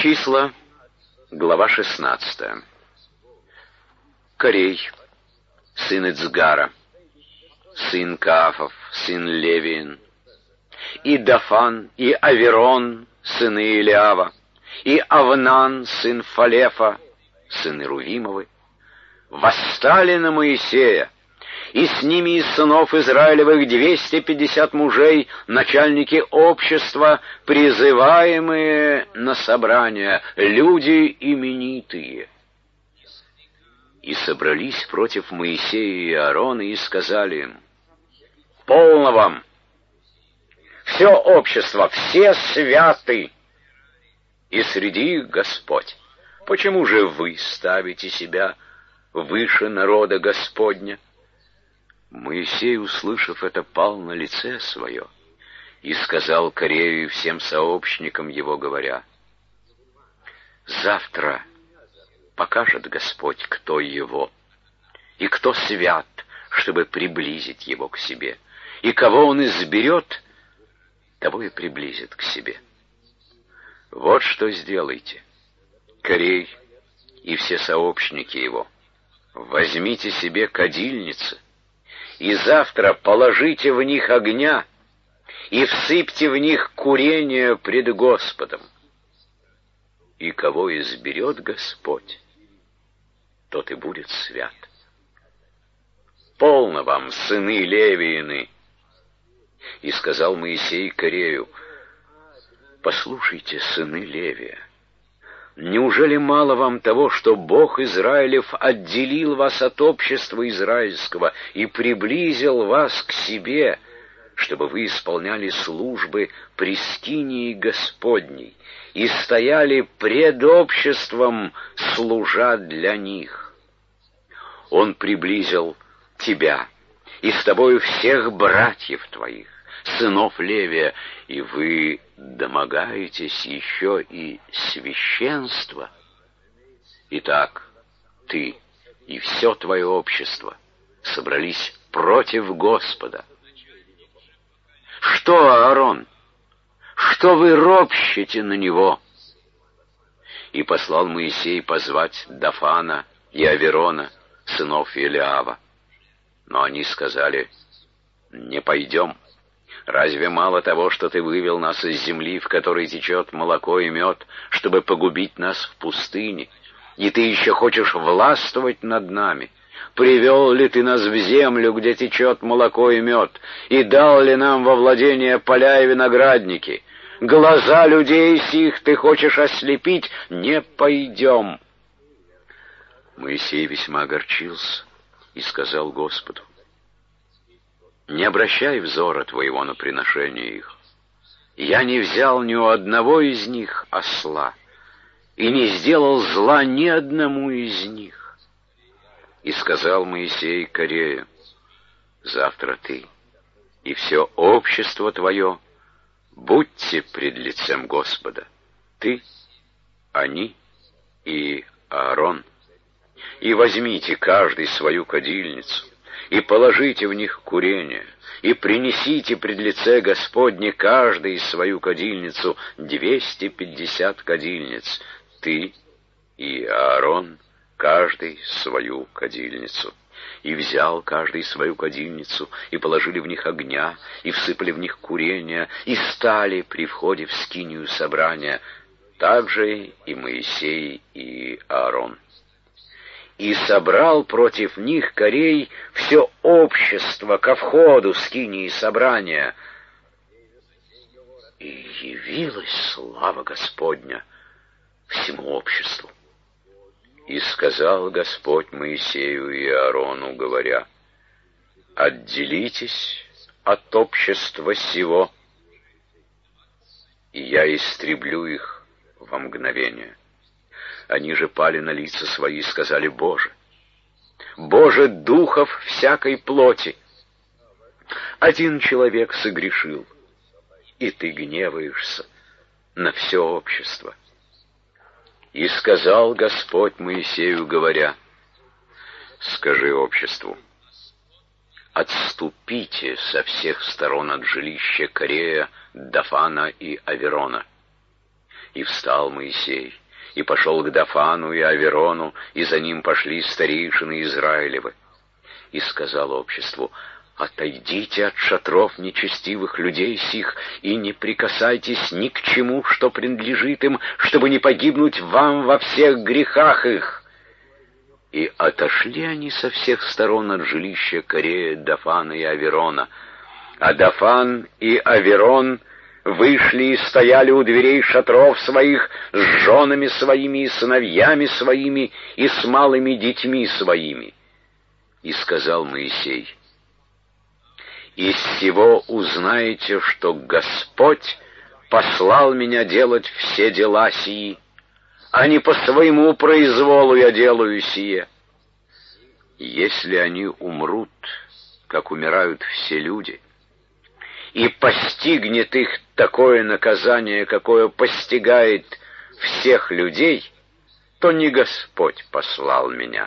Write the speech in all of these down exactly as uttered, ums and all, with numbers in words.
Числа, глава шестнадцатая. Корей, сын Ицгара, сын Каафов, сын Левиин, и Дафан, и Аверон, сыны Илиава, и Авнан, сын Фалефа, сыны Рувимовы, восстали на Моисея, и с ними из сынов Израилевых двести пятьдесят мужей, начальники общества, призываемые на собрание, люди именитые. И собрались против Моисея и Аарона и сказали им: «Полно вам! Все общество, все святы, и среди их Господь. Почему же вы ставите себя выше народа Господня?» Моисей, услышав это, пал на лице свое и сказал Корею и всем сообщникам его, говоря: «Завтра покажет Господь, кто его, и кто свят, чтобы приблизить его к себе, и кого он изберет, того и приблизит к себе. Вот что сделайте, Корей и все сообщники его, возьмите себе кадильницы, и завтра положите в них огня, и всыпьте в них курение пред Господом. И кого изберет Господь, тот и будет свят. Полно вам, сыны Левиины!» И сказал Моисей Корею: «Послушайте, сыны Левия, неужели мало вам того, что Бог Израилев отделил вас от общества израильского и приблизил вас к себе, чтобы вы исполняли службы при скинии Господней и стояли пред обществом, служа для них? Он приблизил тебя и с тобою всех братьев твоих, сынов Левия, и вы домогаетесь еще и священства. Итак, ты и все твое общество собрались против Господа. Что, Аарон, что вы ропщете на него?» И послал Моисей позвать Дафана и Аверона, сынов Илиава. Но они сказали: «Не пойдем. Разве мало того, что ты вывел нас из земли, в которой течет молоко и мед, чтобы погубить нас в пустыне, и ты еще хочешь властвовать над нами? Привел ли ты нас в землю, где течет молоко и мед, и дал ли нам во владение поля и виноградники? Глаза людей сих ты хочешь ослепить? Не пойдем». Моисей весьма огорчился и сказал Господу: «Не обращай взора твоего на приношение их. Я не взял ни у одного из них осла, и не сделал зла ни одному из них». И сказал Моисей Корею: «Завтра ты и все общество твое будьте пред лицем Господа, ты, они и Аарон, и возьмите каждый свою кадильницу, и положите в них курение, и принесите пред лице Господне каждый свою кадильницу, двести пятьдесят кадильниц, ты и Аарон, каждый свою кадильницу». И взял каждый свою кадильницу, и положили в них огня, и всыпали в них курения, и стали при входе в скинию собрания, также и Моисей и Аарон. И собрал против них Корей все общество ко входу в скинии собрания. И явилась слава Господня всему обществу. И сказал Господь Моисею и Аарону, говоря: «Отделитесь от общества сего, и я истреблю их во мгновение». Они же пали на лица свои и сказали: «Боже, Боже духов всякой плоти, один человек согрешил, и ты гневаешься на все общество». И сказал Господь Моисею, говоря: «Скажи обществу: отступите со всех сторон от жилища Корея, Дафана и Аверона, И встал Моисей, и пошел к Дафану и Аверону, и за ним пошли старейшины Израилевы. И сказал обществу: «Отойдите от шатров нечестивых людей сих, и не прикасайтесь ни к чему, что принадлежит им, чтобы не погибнуть вам во всех грехах их». И отошли они со всех сторон от жилища Корея, Дафана и Аверона. А Дафан и Аверон вышли и стояли у дверей шатров своих с женами своими и сыновьями своими и с малыми детьми своими. И сказал Моисей: «Из сего узнаете, что Господь послал меня делать все дела сии, а не по своему произволу я делаю сие. Если они умрут, как умирают все люди, и постигнет их такое наказание, какое постигает всех людей, то не Господь послал меня.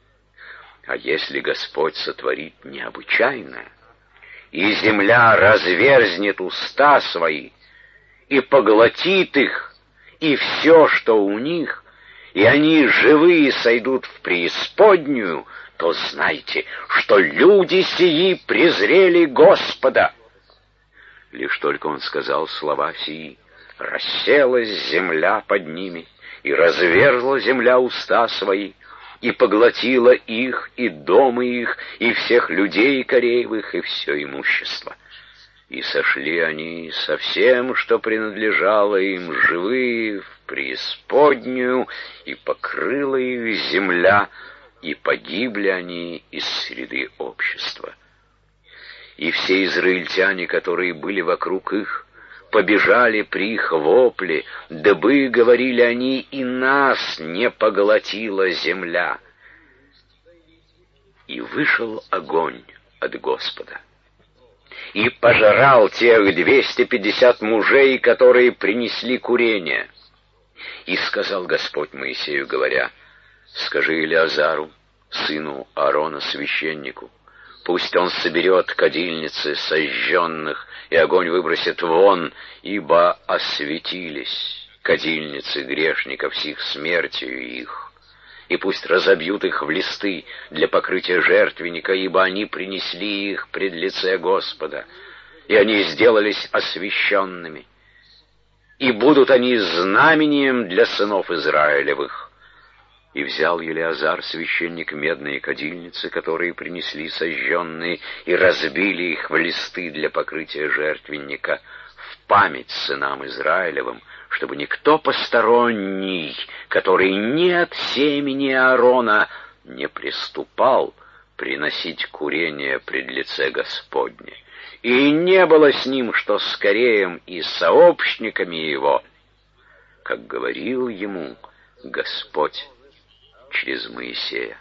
А если Господь сотворит необычайное, и земля разверзнет уста свои, и поглотит их, и все, что у них, и они живые сойдут в преисподнюю, то знайте, что люди сии презрели Господа». Лишь только он сказал слова сии, расселась земля под ними, и разверзла земля уста свои, и поглотила их, и дома их, и всех людей Кореевых, и все имущество. И сошли они со всем, что принадлежало им, живые в преисподнюю, и покрыла их земля, и погибли они из среды общества. И все израильтяне, которые были вокруг их, побежали при их вопле, дабы, говорили они, и нас не поглотила земля. И вышел огонь от Господа, и пожрал тех двести пятьдесят мужей, которые принесли курение. И сказал Господь Моисею, говоря: «Скажи Элиазару, сыну Аарона, священнику, пусть он соберет кадильницы сожженных, и огонь выбросит вон, ибо осветились кадильницы грешников сих смертью их. И пусть разобьют их в листы для покрытия жертвенника, ибо они принесли их пред лице Господа, и они сделались освященными. И будут они знамением для сынов Израилевых». И взял Елеазар, священник, медные кадильницы, которые принесли сожженные, и разбили их в листы для покрытия жертвенника, в память сынам Израилевым, чтобы никто посторонний, который не от семени Аарона, не приступал приносить курение пред лице Господне. И не было с ним, что с Кореем и сообщниками его, как говорил ему Господь через Моисея.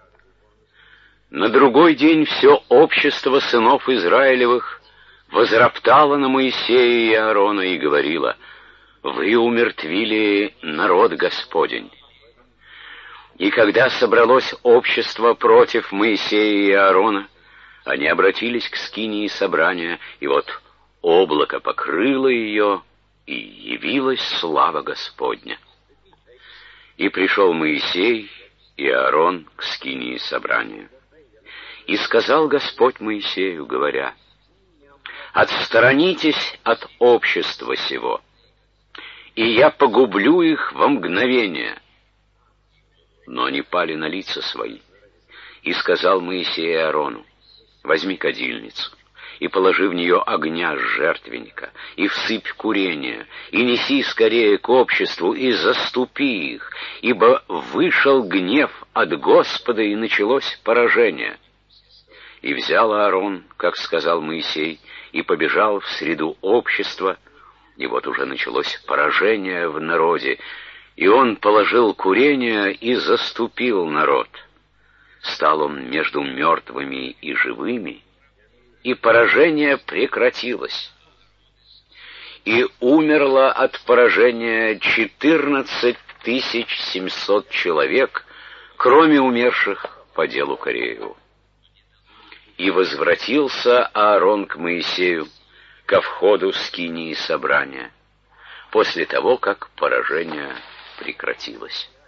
На другой день все общество сынов Израилевых возроптало на Моисея и Аарона и говорило: «Вы умертвили народ Господень». И когда собралось общество против Моисея и Аарона, они обратились к скинии собрания, и вот облако покрыло ее, и явилась слава Господня. И пришел Моисей и Аарон к скинии собрания. И сказал Господь Моисею, говоря: «Отсторонитесь от общества сего, и я погублю их во мгновение». Но они пали на лица свои. И сказал Моисей Аарону: «Возьми кадильницу, и положи в нее огня с жертвенника, и всыпь курение, и неси скорее к обществу, и заступи их, ибо вышел гнев от Господа, и началось поражение». И взял Аарон, как сказал Моисей, и побежал в среду общества, и вот уже началось поражение в народе, и он положил курение и заступил народ. Стал он между мертвыми и живыми, и поражение прекратилось. И умерло от поражения четырнадцать тысяч семьсот человек, кроме умерших по делу Корееву. И возвратился Аарон к Моисею ко входу скинии собрания. после того, как поражение прекратилось.